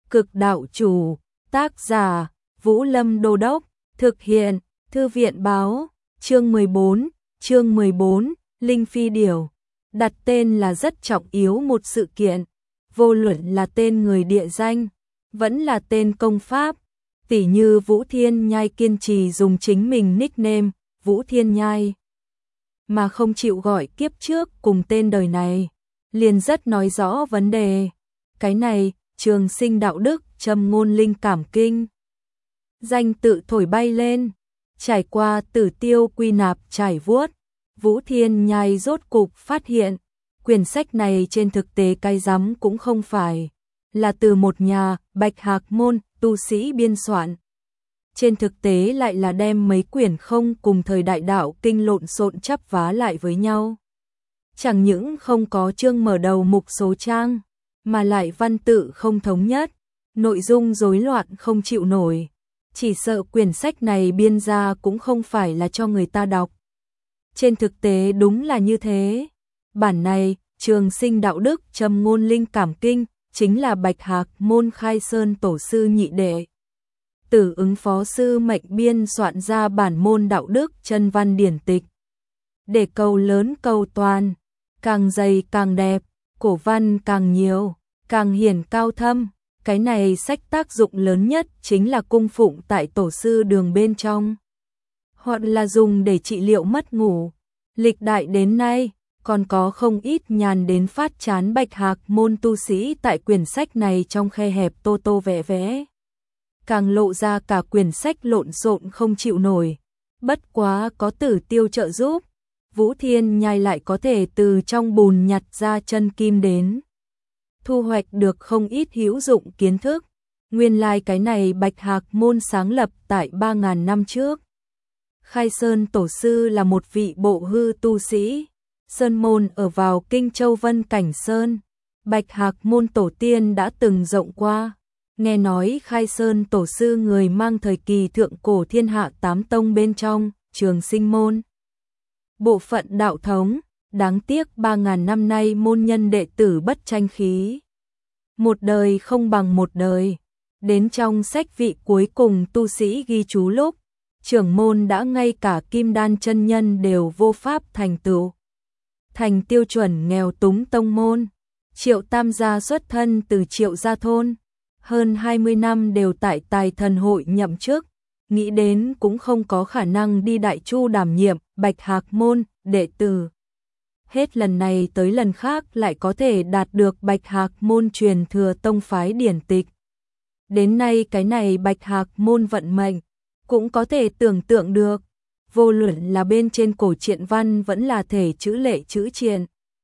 Cực đạo chủ, tác giả, Vũ Lâm Đô Đốc, thực hiện, Thư viện báo, chương 14, Linh Phi Điểu. Đặt tên là rất trọng yếu một sự kiện, vô luận là tên người địa danh, vẫn là tên công pháp, tỉ như Vũ Thiên Nhai kiên trì dùng chính mình nickname, Vũ Thiên Nhai, mà không chịu gọi kiếp trước cùng tên đời này, liền rất nói rõ vấn đề. Cái này, trường sinh đạo đức, châm ngôn linh cảm kinh. Danh tự thổi bay lên, trải qua tử tiêu quy nạp trải vuốt, Vũ Thiên Nhai rốt cục phát hiện, quyển sách này trên thực tế cái rắm cũng không phải, là từ một nhà Bạch Hạc môn tu sĩ biên soạn. Trên thực tế lại là đem mấy quyển không cùng thời đại đạo kinh lộn xộn chắp vá lại với nhau. Chẳng những không có chương mở đầu mục số trang, mà lại văn tự không thống nhất, nội dung rối loạn không chịu nổi. Chỉ sợ quyển sách này biên ra cũng không phải là cho người ta đọc. Trên thực tế đúng là như thế. Bản này, trường sinh đạo đức châm ngôn linh cảm kinh, chính là Bạch Hạc môn Khai Sơn tổ sư nhị đệ. Tử ứng phó sư mệnh biên soạn ra bản môn đạo đức chân văn điển tịch. Để câu lớn câu toàn, càng dày càng đẹp, cổ văn càng nhiều, càng hiển cao thâm. Cái này sách tác dụng lớn nhất chính là cung phụng tại tổ sư đường bên trong, hoặc là dùng để trị liệu mất ngủ. Lịch đại đến nay, còn có không ít nhàn đến phát chán Bạch Hạc môn tu sĩ tại quyển sách này trong khe hẹp tô tô vẽ vẽ. Càng lộ ra cả quyển sách lộn xộn không chịu nổi. Bất quá có Tử Tiêu trợ giúp, Vũ Thiên Nhai lại có thể từ trong bùn nhặt ra chân kim đến. Thu hoạch được không ít hữu dụng kiến thức. Nguyên lai cái này Bạch Hạc môn sáng lập tại 3.000 năm trước. Khai Sơn tổ sư là một vị bộ hư tu sĩ. Sơn môn ở vào Kinh Châu Vân Cảnh Sơn. Bạch Hạc môn tổ tiên đã từng rộng qua. Nghe nói Khai Sơn tổ sư người mang thời kỳ thượng cổ thiên hạ 8 tông bên trong, trường sinh môn. Bộ phận đạo thống, đáng tiếc 3.000 năm nay môn nhân đệ tử bất tranh khí. Một đời không bằng một đời. Đến trong sách vị cuối cùng tu sĩ ghi chú lúc, trưởng môn đã ngay cả kim đan chân nhân đều vô pháp thành tựu. Thành tiêu chuẩn nghèo túng tông môn. Triệu Tam gia xuất thân từ Triệu gia thôn. Hơn 20 năm đều tại Tài Thần hội nhậm chức. Nghĩ đến cũng không có khả năng đi Đại Chu đảm nhiệm Bạch Hạc môn đệ tử. Hết lần này tới lần khác lại có thể đạt được Bạch Hạc môn truyền thừa tông phái điển tịch. Đến nay cái này Bạch Hạc môn vận mệnh, cũng có thể tưởng tượng được, vô luận là bên trên cổ truyện văn vẫn là thể chữ lệ chữ triện.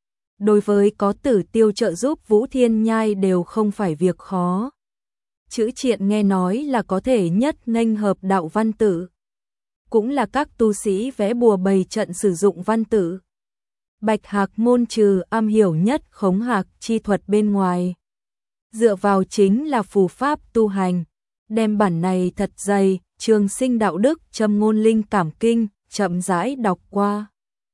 Đối với có Tử Tiêu trợ giúp Vũ Thiên Nhai đều không phải việc khó. Chữ triện nghe nói là có thể nhất nghênh hợp đạo văn tử. Cũng là các tu sĩ vẽ bùa bày trận sử dụng văn tử. Bạch Hạc môn trừ am hiểu nhất khống hạc chi thuật bên ngoài. Dựa vào chính là phù pháp tu hành. Đem bản này thật dày, trường sinh đạo đức châm ngôn linh cảm kinh, chậm rãi đọc qua.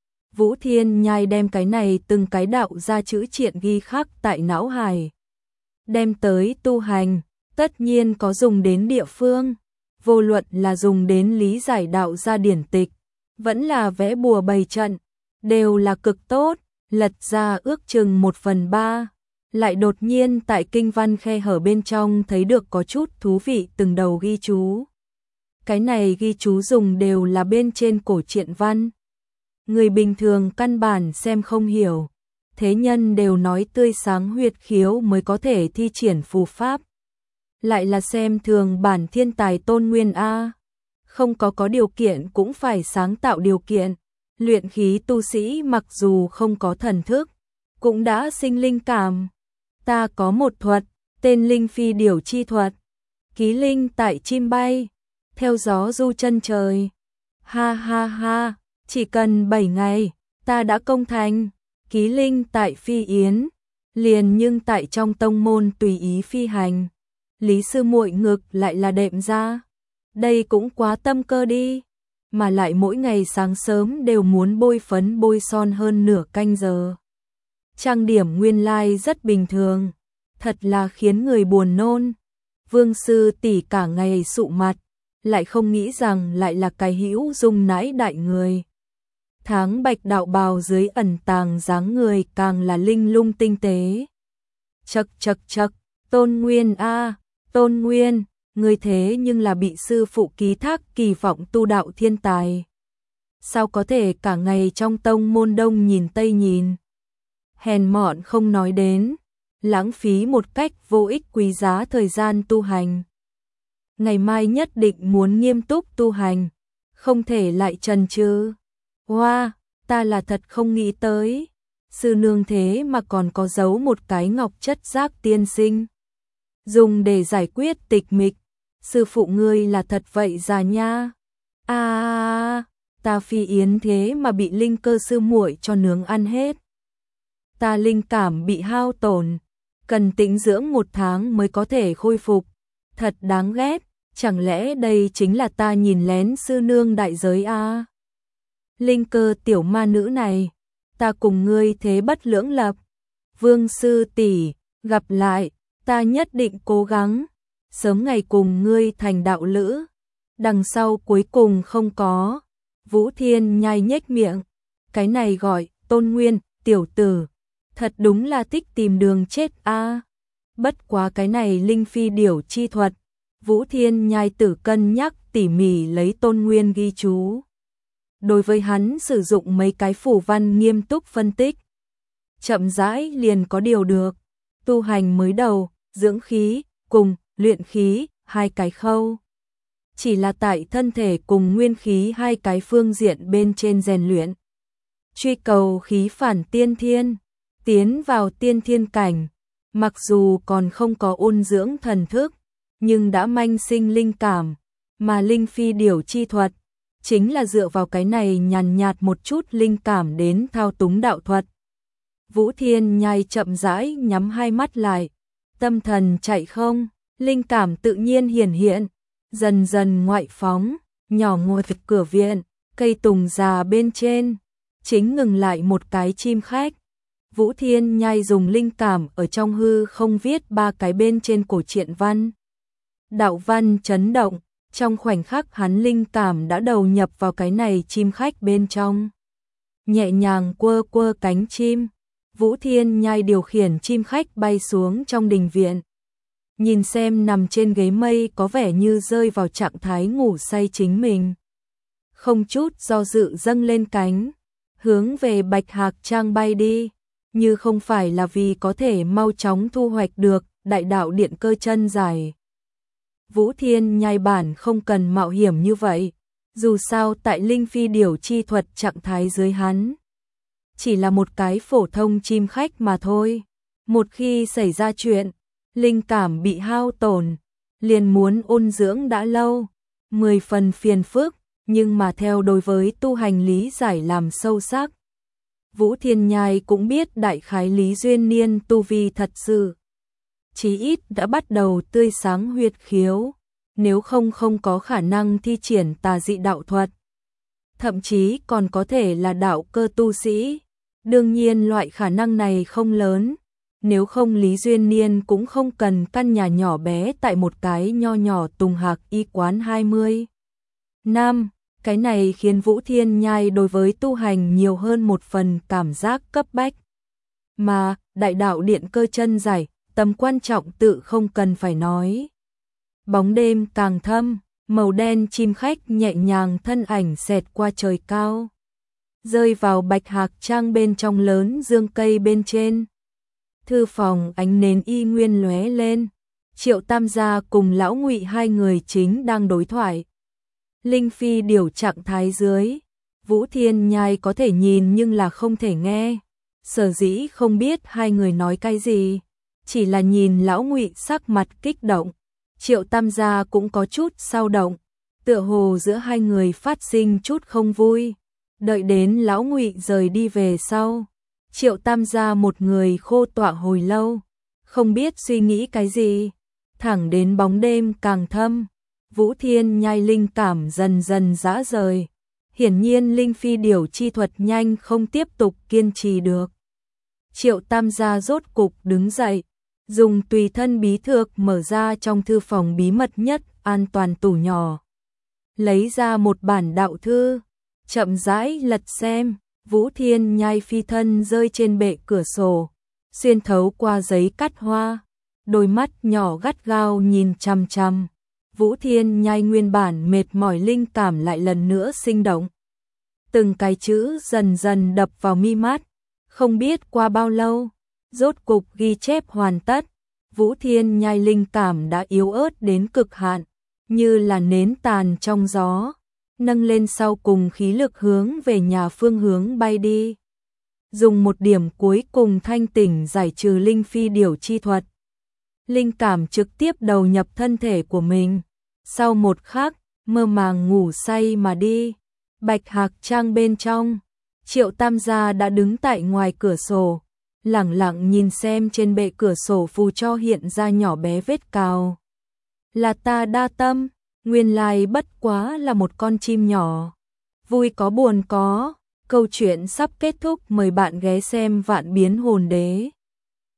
Vũ Thiên Nhai đem cái này từng cái đạo ra chữ triện ghi khắc tại não hài. Đem tới tu hành, tất nhiên có dùng đến địa phương. Vô luận là dùng đến lý giải đạo ra điển tịch, vẫn là vẽ bùa bày trận, đều là cực tốt, lật ra ước chừng 1/3. Lại đột nhiên tại kinh văn khe hở bên trong thấy được có chút thú vị từng đầu ghi chú. Cái này ghi chú dùng đều là bên trên cổ truyện văn. Người bình thường căn bản xem không hiểu. Thế nhân đều nói tươi sáng huyệt khiếu mới có thể thi triển phù pháp. Lại là xem thường bản thiên tài Tôn Nguyên A. Không có điều kiện cũng phải sáng tạo điều kiện. Luyện khí tu sĩ mặc dù không có thần thức, cũng đã sinh linh cảm. Ta có một thuật, tên Linh Phi Điểu chi thuật. Ký linh tại chim bay, theo gió du chân trời. Ha ha ha, chỉ cần 7 ngày, ta đã công thành. Ký linh tại phi yến, liền nhưng tại trong tông môn tùy ý phi hành. Lý sư muội ngực lại là đệm ra. Đây cũng quá tâm cơ đi. Mà lại mỗi ngày sáng sớm đều muốn bôi phấn bôi son hơn nửa canh giờ. Trang điểm nguyên lai rất bình thường, thật là khiến người buồn nôn. Vương sư tỷ cả ngày sụ mặt, lại không nghĩ rằng lại là cái hữu dung nãi đại người. Tháng bạch đạo bào dưới ẩn tàng dáng người càng là linh lung tinh tế. Chậc chậc chậc, Tôn Nguyên a, Tôn Nguyên, ngươi thế nhưng là bị sư phụ ký thác kỳ vọng tu đạo thiên tài. Sao có thể cả ngày trong tông môn đông nhìn tây nhìn? Hèn mọn không nói đến, lãng phí một cách vô ích quý giá thời gian tu hành. Ngày mai nhất định muốn nghiêm túc tu hành, không thể lại chần chừ. Hoa, ta là thật không nghĩ tới, sư nương thế mà còn có giấu một cái ngọc chất giác tiên sinh. Dùng để giải quyết tịch mịch, sư phụ ngươi là thật vậy già nha. Ta Phi Yến thế mà bị linh cơ sư muội cho nướng ăn hết. Ta linh cảm bị hao tổn, cần tĩnh dưỡng 1 tháng mới có thể khôi phục. Thật đáng ghét, chẳng lẽ đây chính là ta nhìn lén sư nương đại giới a? Linh cơ tiểu ma nữ này, ta cùng ngươi thế bất lưỡng lập. Vương sư tỷ, gặp lại, ta nhất định cố gắng, sớm ngày cùng ngươi thành đạo lữ. Đằng sau cuối cùng không có. Vũ Thiên nhai nhếch miệng, cái này gọi Tôn Nguyên, tiểu tử, thật đúng là thích tìm đường chết a. Bất quá cái này linh phi điểu chi thuật, Vũ Thiên nhai tử cân nhắc tỉ mỉ lấy Tôn Nguyên ghi chú. Đối với hắn sử dụng mấy cái phù văn nghiêm túc phân tích. Chậm rãi liền có điều được, tu hành mới đầu, dưỡng khí, cùng luyện khí, 2 cái khâu. Chỉ là tại thân thể cùng nguyên khí 2 cái phương diện bên trên rèn luyện. Truy cầu khí phản tiên thiên, tiến vào tiên thiên cảnh, mặc dù còn không có ôn dưỡng thần thức, nhưng đã manh sinh linh cảm, mà linh phi điểu chi thuật, chính là dựa vào cái này nhàn nhạt một chút linh cảm đến thao túng đạo thuật. Vũ Thiên nhai chậm rãi nhắm 2 mắt lại, tâm thần chạy không, linh cảm tự nhiên hiển hiện, dần dần ngoại phóng, nhỏ ngồi thực cửa viện, cây tùng già bên trên, chính ngừng lại một cái chim khách. Vũ Thiên nhai dùng linh cảm ở trong hư không viết 3 cái bên trên cổ truyện văn. Đạo văn chấn động, trong khoảnh khắc hắn linh cảm đã đầu nhập vào cái này chim khách bên trong. Nhẹ nhàng quơ quơ cánh chim, Vũ Thiên nhai điều khiển chim khách bay xuống trong đình viện. Nhìn xem nằm trên ghế mây có vẻ như rơi vào trạng thái ngủ say chính mình. Không chút do dự dâng lên cánh, hướng về Bạch Hạc Trang bay đi, như không phải là vì có thể mau chóng thu hoạch được đại đạo điện cơ chân giải. Vũ Thiên nhai bản không cần mạo hiểm như vậy, dù sao tại linh phi điểu chi thuật trạng thái dưới hắn. Chỉ là một cái phổ thông chim khách mà thôi. Một khi xảy ra chuyện, linh cảm bị hao tổn, liền muốn ôn dưỡng đã lâu, 10 phần phiền phức, nhưng mà theo đối với tu hành lý giải làm sâu sắc. Vũ Thiên nhai cũng biết đại khái Lý Duyên Niên tu vi thật sự. Chí ít đã bắt đầu tươi sáng huyết khiếu, nếu không có khả năng thi triển tà dị đạo thuật. Thậm chí còn có thể là đạo cơ tu sĩ. Đương nhiên loại khả năng này không lớn, nếu không Lý Duyên Niên cũng không cần căn nhà nhỏ bé tại một cái nho nhỏ Tùng Hạc y quán 20 năm. Cái này khiến Vũ Thiên nhai đối với tu hành nhiều hơn một phần cảm giác cấp bách. Mà đại đạo điện cơ chân giải, tầm quan trọng tự không cần phải nói. Bóng đêm càng thâm, màu đen chim khách nhẹ nhàng thân ảnh xẹt qua trời cao, rơi vào Bạch Hạc Trang bên trong lớn dương cây bên trên. Thư phòng ánh nến y nguyên lóe lên, Triệu Tam gia cùng lão Ngụy 2 người chính đang đối thoại. Linh phi điểu trạng thái dưới, Vũ Thiên nhai có thể nhìn nhưng là không thể nghe. Sở dĩ không biết 2 người nói cái gì, chỉ là nhìn lão Ngụy sắc mặt kích động, Triệu Tam gia cũng có chút xao động, tựa hồ giữa 2 người phát sinh chút không vui. Đợi đến lão Ngụy rời đi về sau, Triệu Tam gia một người khô tọa hồi lâu, không biết suy nghĩ cái gì, thẳng đến bóng đêm càng thâm, Vũ Thiên nhai linh cảm dần dần rã rời. Hiển nhiên linh phi điểu chi thuật nhanh không tiếp tục kiên trì được. Triệu Tam gia rốt cục đứng dậy, dùng tùy thân bí thược mở ra trong thư phòng bí mật nhất an toàn tủ nhỏ. Lấy ra một bản đạo thư, chậm rãi lật xem, Vũ Thiên Nhai phi thân rơi trên bệ cửa sổ, xuyên thấu qua giấy cắt hoa, đôi mắt nhỏ gắt gao nhìn chằm chằm. Vũ Thiên Nhai nguyên bản mệt mỏi linh cảm lại lần nữa sinh động. Từng cái chữ dần dần đập vào mi mắt, không biết qua bao lâu, rốt cục ghi chép hoàn tất. Vũ Thiên Nhai linh cảm đã yếu ớt đến cực hạn, như là nến tàn trong gió, nâng lên sau cùng khí lực hướng về nhà phương hướng bay đi. Dùng một điểm cuối cùng thanh tỉnh giải trừ linh phi điểu chi thuật. Linh cảm trực tiếp đầu nhập thân thể của mình. Sau một khắc, mơ màng ngủ say mà đi. Bạch Hạc Trang bên trong, Triệu Tam gia đã đứng tại ngoài cửa sổ, lẳng lặng nhìn xem trên bệ cửa sổ phù cho hiện ra nhỏ bé vết cào. Là ta đa tâm, nguyên lai bất quá là một con chim nhỏ. Vui có buồn có, câu chuyện sắp kết thúc, mời bạn ghé xem Vạn Biến Hồn Đế.